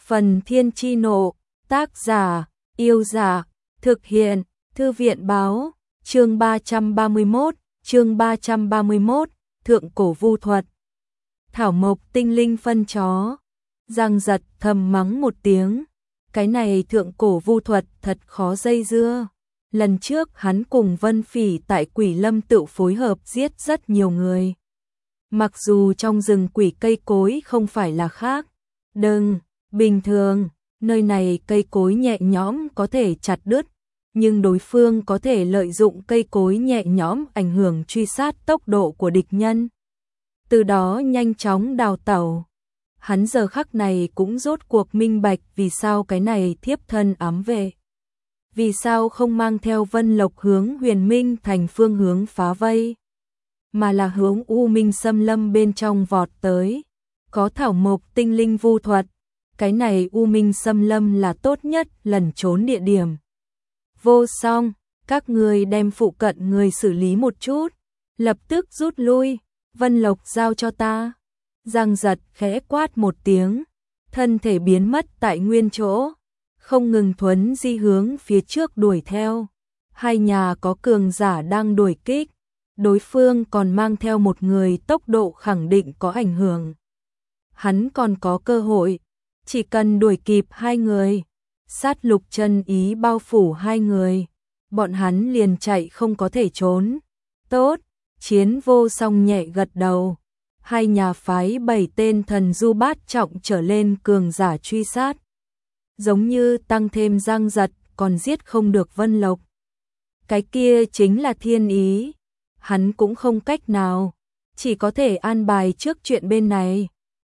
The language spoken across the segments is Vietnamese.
Phần Thiên Chi Nộ, tác giả, Yêu Giả, thực hiện, Thư viện Báo, chương 331, Thượng Cổ Vu Thuật. Thảo Mộc tinh linh phân chó, Giang Giật thầm mắng một tiếng, cái này thượng cổ vu thuật thật khó dây dưa. Lần trước hắn cùng Vân Phỉ tại Quỷ Lâm Tự phối hợp giết rất nhiều người. Mặc dù trong rừng quỷ cây cối không phải là khác, bình thường, nơi này cây cối nhẹ nhõm có thể chặt đứt, nhưng đối phương có thể lợi dụng cây cối nhẹ nhõm ảnh hưởng truy sát tốc độ của địch nhân, từ đó nhanh chóng đào tẩu. Hắn giờ khắc này cũng rốt cuộc minh bạch vì sao cái này thiếp thân ám vệ. Vì sao không mang theo Vân Lộc hướng Huyền Minh thành phương hướng phá vây, mà là hướng U Minh xâm lâm bên trong vọt tới. Có Thảo Mộc tinh linh vu thuật, cái này U Minh xâm lâm là tốt nhất lẩn trốn địa điểm. Vô song, các người đem phụ cận người xử lý một chút, lập tức rút lui, Vân Lộc giao cho ta. Giang Giật khẽ quát một tiếng, thân thể biến mất tại nguyên chỗ, không ngừng thuấn di hướng phía trước đuổi theo. Hai nhà có cường giả đang đuổi kích, đối phương còn mang theo một người, tốc độ khẳng định có ảnh hưởng. Hắn còn có cơ hội, chỉ cần đuổi kịp hai người, sát lục chân ý bao phủ hai người, bọn hắn liền chạy không có thể trốn. Tốt, Chiến Vô Song nhẹ gật đầu. Hai nhà phái 7 tên thần du bát trọng trở lên cường giả truy sát. Giống như tăng thêm Giang Giật, còn giết không được Vân Lộc. Cái kia chính là thiên ý. Hắn cũng không cách nào, chỉ có thể an bài trước chuyện bên này.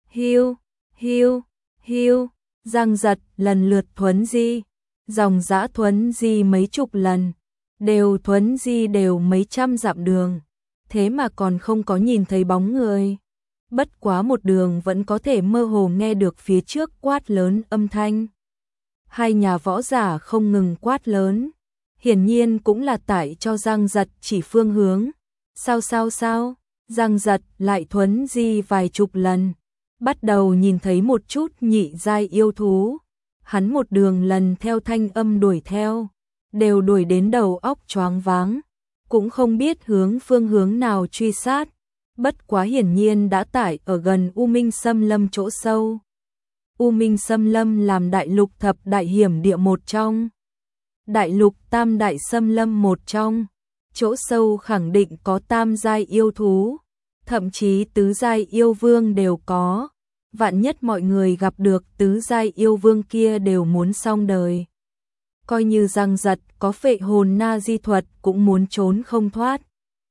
Hiu, Giang Giật lần lượt thuấn di, dòng dã thuấn di mấy chục lần, thuấn di đều mấy trăm dặm đường, thế mà còn không có nhìn thấy bóng người. Bất quá một đường vẫn có thể mơ hồ nghe được phía trước quát lớn âm thanh. Hai nhà võ giả không ngừng quát lớn, hiển nhiên cũng là tại cho Giang Giật chỉ phương hướng. Sao? Giang Giật lại thuấn di vài chục lần, bắt đầu nhìn thấy một chút nhị giai yêu thú. Hắn một đường lần theo thanh âm đuổi theo, đều đuổi đến đầu óc choáng váng, cũng không biết phương hướng nào truy sát. Bất quá hiển nhiên đã tải ở gần U Minh xâm lâm chỗ sâu. U Minh xâm lâm làm đại lục thập đại hiểm địa một trong, đại lục tam đại xâm lâm một trong, chỗ sâu khẳng định có tam giai yêu thú, thậm chí tứ giai yêu vương đều có. Vạn nhất mọi người gặp được tứ giai yêu vương kia đều muốn xong đời. Coi như Giang Giật có phệ hồn na di thuật cũng muốn trốn không thoát.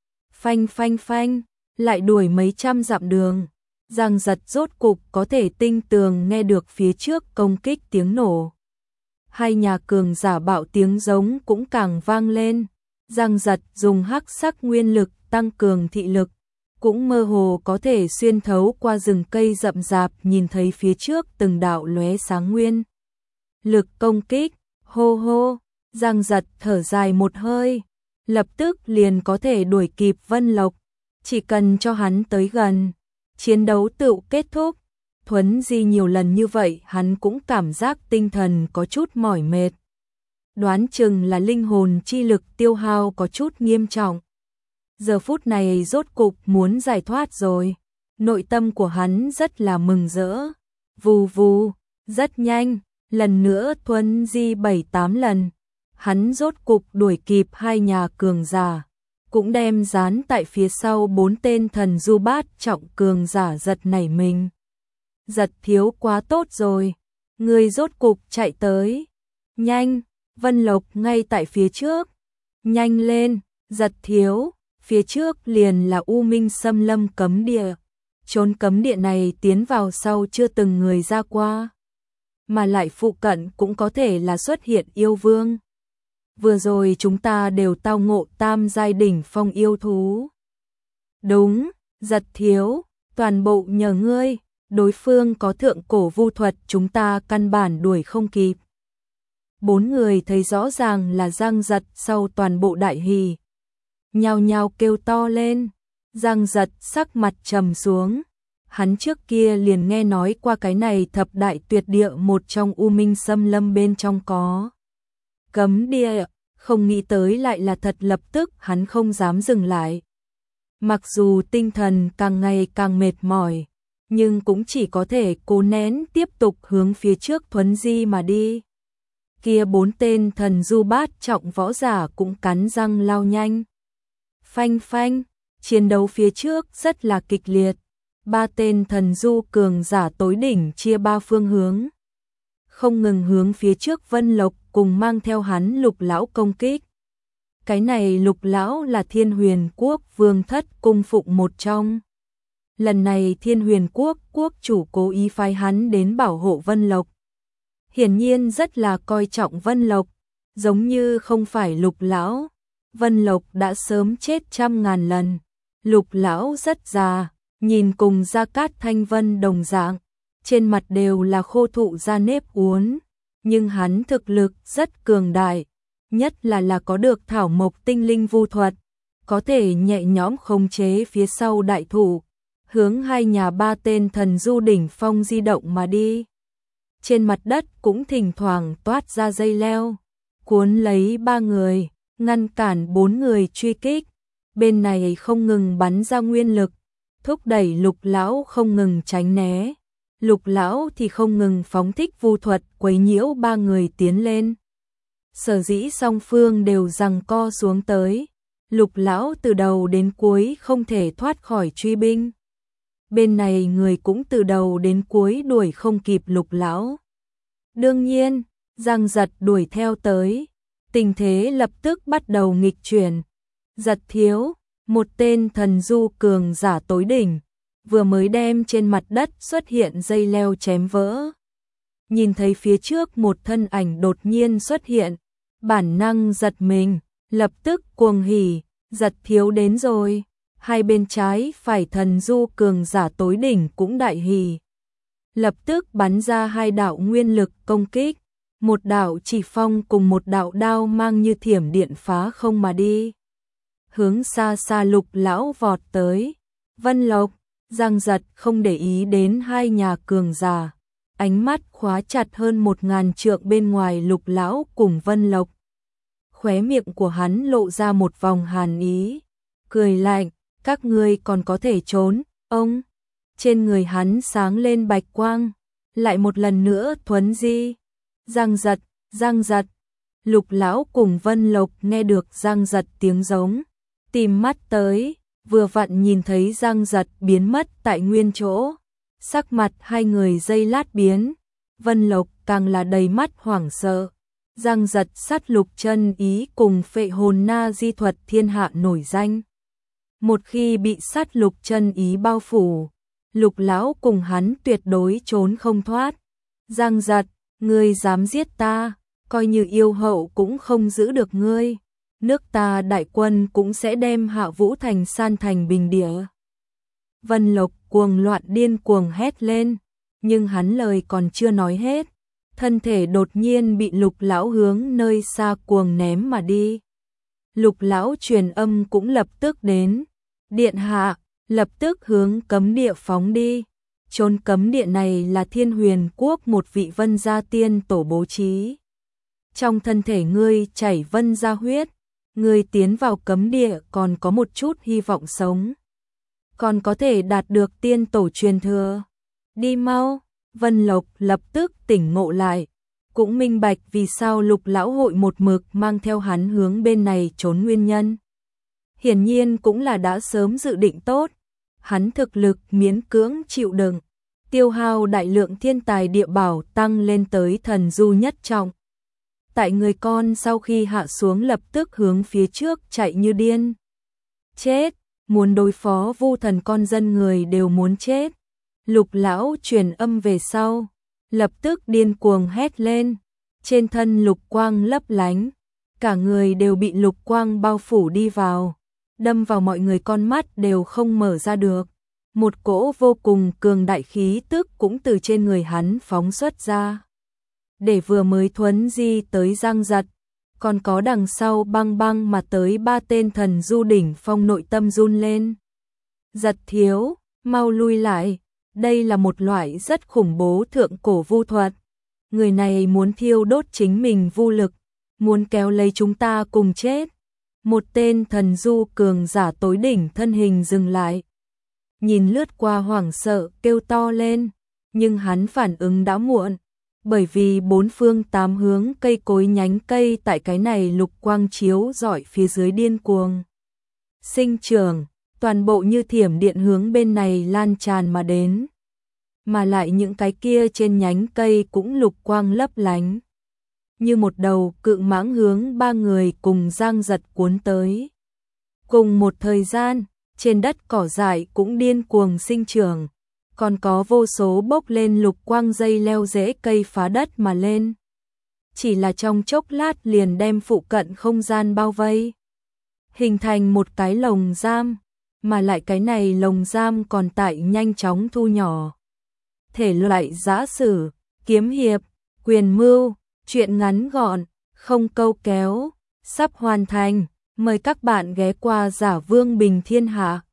Phanh, lại đuổi mấy trăm dặm đường, Giang Giật rốt cục có thể tinh tường nghe được phía trước công kích tiếng nổ. Hai nhà cường giả bạo tiếng giống cũng càng vang lên. Giang Giật dùng hắc sắc nguyên lực tăng cường thị lực, cũng mơ hồ có thể xuyên thấu qua rừng cây rậm rạp nhìn thấy phía trước từng đạo lóe sáng nguyên lực công kích. Hô, Giang Giật thở dài một hơi, lập tức liền có thể đuổi kịp Vân Lộc. Chỉ cần cho hắn tới gần, chiến đấu tự kết thúc. Thuấn di nhiều lần như vậy hắn cũng cảm giác tinh thần có chút mỏi mệt. Đoán chừng là linh hồn chi lực tiêu hao có chút nghiêm trọng. Giờ phút này rốt cục muốn giải thoát rồi. Nội tâm của hắn rất là mừng rỡ. Vù, rất nhanh, lần nữa thuấn di 7-8 lần. Hắn rốt cục đuổi kịp hai nhà cường giả, cũng đem dán tại phía sau 4 tên thần du bát trọng cường giả giật nảy mình. Giật thiếu quá tốt rồi, người rốt cục chạy tới. Nhanh, Vân Lộc ngay tại phía trước. Nhanh lên, Giật thiếu, phía trước liền là U Minh xâm lâm cấm địa. Chốn cấm địa này tiến vào sau chưa từng người ra qua, mà lại phụ cận cũng có thể là xuất hiện yêu vương. Vừa rồi chúng ta đều tao ngộ tam giai đỉnh phong yêu thú. Đúng, Giật thiếu, toàn bộ nhờ ngươi, đối phương có thượng cổ vu thuật chúng ta căn bản đuổi không kịp. 4 người thấy rõ ràng là Giang Giật sau toàn bộ đại hỉ, nhao nhao kêu to lên. Giang Giật sắc mặt trầm xuống, hắn trước kia liền nghe nói qua cái này thập đại tuyệt địa một trong U Minh Xâm Lâm bên trong có cấm địa, không nghĩ tới lại là thật, lập tức hắn không dám dừng lại. Mặc dù tinh thần càng ngày càng mệt mỏi, nhưng cũng chỉ có thể cố nén tiếp tục hướng phía trước thuấn di mà đi. Kia 4 tên thần du bát trọng võ giả cũng cắn răng lao nhanh. Phanh phanh, chiến đấu phía trước rất là kịch liệt. 3 tên thần du cường giả tối đỉnh chia 3 phương hướng, không ngừng hướng phía trước Vân Lộc cùng mang theo hắn Lục lão công kích. Cái này Lục lão là Thiên Huyền Quốc vương thất cung phụng một trong. Lần này Thiên Huyền Quốc quốc chủ cố ý phái hắn đến bảo hộ Vân Lộc. Hiển nhiên rất là coi trọng Vân Lộc, giống như không phải Lục lão, Vân Lộc đã sớm chết trăm ngàn lần. Lục lão rất già, nhìn cùng Gia Cát Thanh Vân đồng dạng, trên mặt đều là khô thụ da nếp uốn, nhưng hắn thực lực rất cường đại, nhất là có được thảo mộc tinh linh vu thuật, có thể nhẹ nhõm khống chế phía sau đại thủ, hướng hai nhà 3 tên thần du đỉnh phong di động mà đi. Trên mặt đất cũng thỉnh thoảng toát ra dây leo, cuốn lấy 3 người, ngăn cản 4 người truy kích. Bên này không ngừng bắn ra nguyên lực, thúc đẩy Lục lão không ngừng tránh né. Lục lão thì không ngừng phóng thích vu thuật quấy nhiễu 3 người tiến lên. Sở dĩ song phương đều giằng co xuống tới, Lục lão từ đầu đến cuối không thể thoát khỏi truy binh. Bên này người cũng từ đầu đến cuối đuổi không kịp Lục lão. Đương nhiên, Giang Giật đuổi theo tới, tình thế lập tức bắt đầu nghịch chuyển. Giật thiếu, một tên thần du cường giả tối đỉnh, vừa mới đem trên mặt đất xuất hiện dây leo chém vỡ. Nhìn thấy phía trước một thân ảnh đột nhiên xuất hiện, bản năng giật mình, lập tức cuồng hỉ, Giật thiếu đến rồi. Hai bên trái phải thần du cường giả tối đỉnh cũng đại hỉ. Lập tức bắn ra 2 đạo nguyên lực công kích, một đạo chỉ phong cùng một đạo đao mang như thiểm điện phá không mà đi. Hướng xa xa Lục lão vọt tới. Vân Lộc, Giang Giật không để ý đến hai nhà cường giả, ánh mắt khóa chặt hơn 1000 trượng bên ngoài Lục lão cùng Vân Lộc. Khóe miệng của hắn lộ ra một vòng hàn ý, cười lạnh, các ngươi còn có thể trốn, ông. Trên người hắn sáng lên bạch quang, lại một lần nữa thuấn di. Giang Giật, Lục lão cùng Vân Lộc nghe được Giang Giật tiếng giống, tìm mắt tới, vừa vặn nhìn thấy Giang Giật biến mất tại nguyên chỗ. Sắc mặt hai người giây lát biến, Vân Lộc càng là đầy mắt hoảng sợ. Giang Giật sát lục chân ý cùng phệ hồn na di thuật thiên hạ nổi danh. Một khi bị sát lục chân ý bao phủ, Lục lão cùng hắn tuyệt đối trốn không thoát. Giang Giật, ngươi dám giết ta, coi như yêu hậu cũng không giữ được ngươi. Nước ta đại quân cũng sẽ đem Hạ Vũ Thành san thành bình địa. Vân Lộc cuồng loạn điên cuồng hét lên, nhưng hắn lời còn chưa nói hết, thân thể đột nhiên bị Lục lão hướng nơi xa cuồng ném mà đi. Lục lão truyền âm cũng lập tức đến, điện hạ, lập tức hướng cấm địa phóng đi. Chốn cấm địa này là Thiên Huyền Quốc một vị vân gia tiên tổ bố trí. Trong thân thể ngươi chảy vân gia huyết, ngươi tiến vào cấm địa còn có một chút hy vọng sống, còn có thể đạt được tiên tổ truyền thừa. Đi mau. Vân Lộc lập tức tỉnh ngộ lại, cũng minh bạch vì sao Lục lão hội một mực mang theo hắn hướng bên này trốn nguyên nhân. Hiển nhiên cũng là đã sớm dự định tốt, hắn thực lực miễn cưỡng chịu đựng, tiêu hao đại lượng thiên tài địa bảo tăng lên tới thần du nhất trọng. Tại người con sau khi hạ xuống lập tức hướng phía trước chạy như điên. Chết, muốn đối phó Vu thần con dân người đều muốn chết. Lục lão truyền âm về sau, lập tức điên cuồng hét lên, trên thân lục quang lấp lánh, cả người đều bị lục quang bao phủ đi vào, đâm vào mọi người con mắt đều không mở ra được. Một cỗ vô cùng cường đại khí tức cũng từ trên người hắn phóng xuất ra. Để vừa mới thuấn di tới Giang Giật, còn có đằng sau băng băng mà tới 3 tên thần du đỉnh phong nội tâm run lên. Giật thiếu, mau lui lại. Đây là một loại rất khủng bố thượng cổ vu thuật. Người này muốn thiêu đốt chính mình vu lực, muốn kéo lấy chúng ta cùng chết. Một tên thần du cường giả tối đỉnh thân hình dừng lại. Nhìn lướt qua hoảng sợ kêu to lên, nhưng hắn phản ứng đã muộn. Bởi vì bốn phương tám hướng cây cối nhánh cây tại cái này lục quang chiếu rọi phía dưới điên cuồng sinh trưởng, toàn bộ như thiểm điện hướng bên này lan tràn mà đến. Mà lại những cái kia trên nhánh cây cũng lục quang lấp lánh. Như một đầu cự mãng hướng ba người cùng Giang Giật cuốn tới. Cùng một thời gian, trên đất cỏ dại cũng điên cuồng sinh trưởng. Còn có vô số bốc lên lục quang dây leo rễ cây phá đất mà lên. Chỉ là trong chốc lát liền đem phụ cận không gian bao vây. Hình thành một cái lồng giam, mà lại cái này lồng giam còn tại nhanh chóng thu nhỏ. Thể loại giã sử, kiếm hiệp, quyền mưu, truyện ngắn gọn, không câu kéo, sắp hoàn thành. Mời các bạn ghé qua Giả Vương Bình Thiên Hạ.